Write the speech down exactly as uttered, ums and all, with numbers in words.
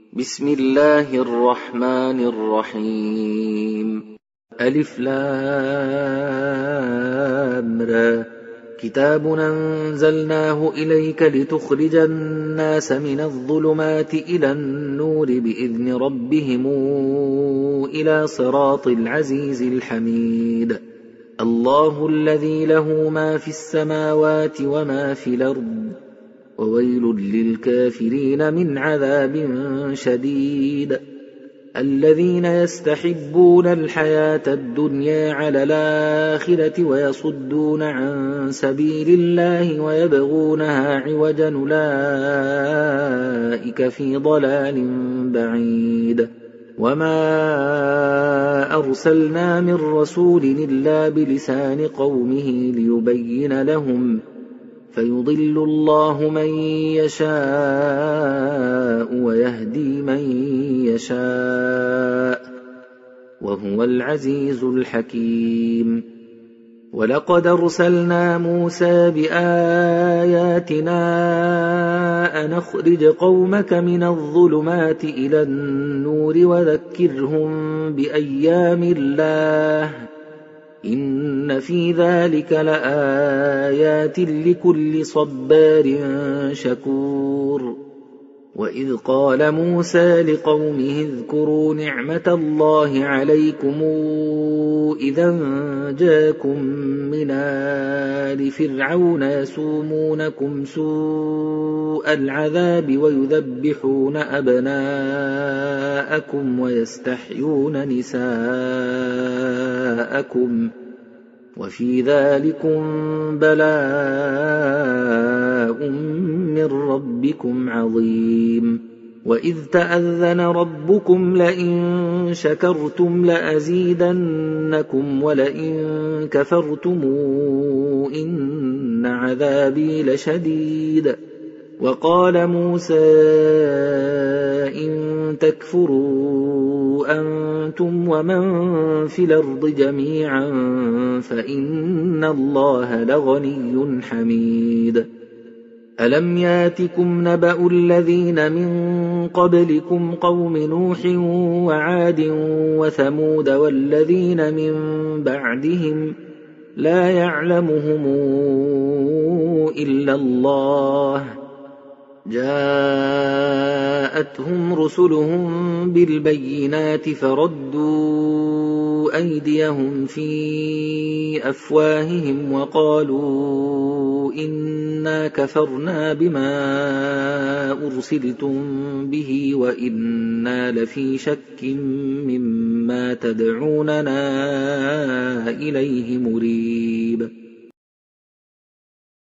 بسم الله الرحمن الرحيم. ألف لام را. كتاب أنزلناه إليك لتخرج الناس من الظلمات إلى النور بإذن ربهم إلى صراط العزيز الحميد. الله الذي له ما في السماوات وما في الأرض وويل للكافرين من عذاب شديد. الذين يستحبون الحياة الدنيا على الآخرة ويصدون عن سبيل الله ويبغونها عوجا أولئك في ضلال بعيد. وما أرسلنا من رسول إلا بلسان قومه ليبين لهم فيضل الله من يشاء ويهدي من يشاء وهو العزيز الحكيم. ولقد أرسلنا موسى بآياتنا أن أخرج قومك من الظلمات إلى النور وذكرهم بأيام الله إن في ذلك لآيات لكل صبار شكور. وإذ قال موسى لقومه اذكروا نعمة الله عليكم إذا جاءكم من آل فرعون يسومونكم سوء العذاب ويذبحون أبناءكم ويستحيون نساءكم وفي ذلكم بلاء من ربكم عظيم. وإذ تأذن ربكم لئن شكرتم لأزيدنكم ولئن كفرتم إن عذابي لشديد. وقال موسى إن تكفروا أنتم ومن في الأرض جميعا فإن الله لغني حميد. ألم ياتكم نبأ الذين من قبلكم قوم نوح وعاد وثمود والذين من بعدهم لا يعلمهم إلا الله جاءتهم رسلهم بالبينات فردوا أيديهم في أفواههم وقالوا إنا كفرنا بما أرسلتم به وإنا لفي شك مما تدعوننا إليه مريب.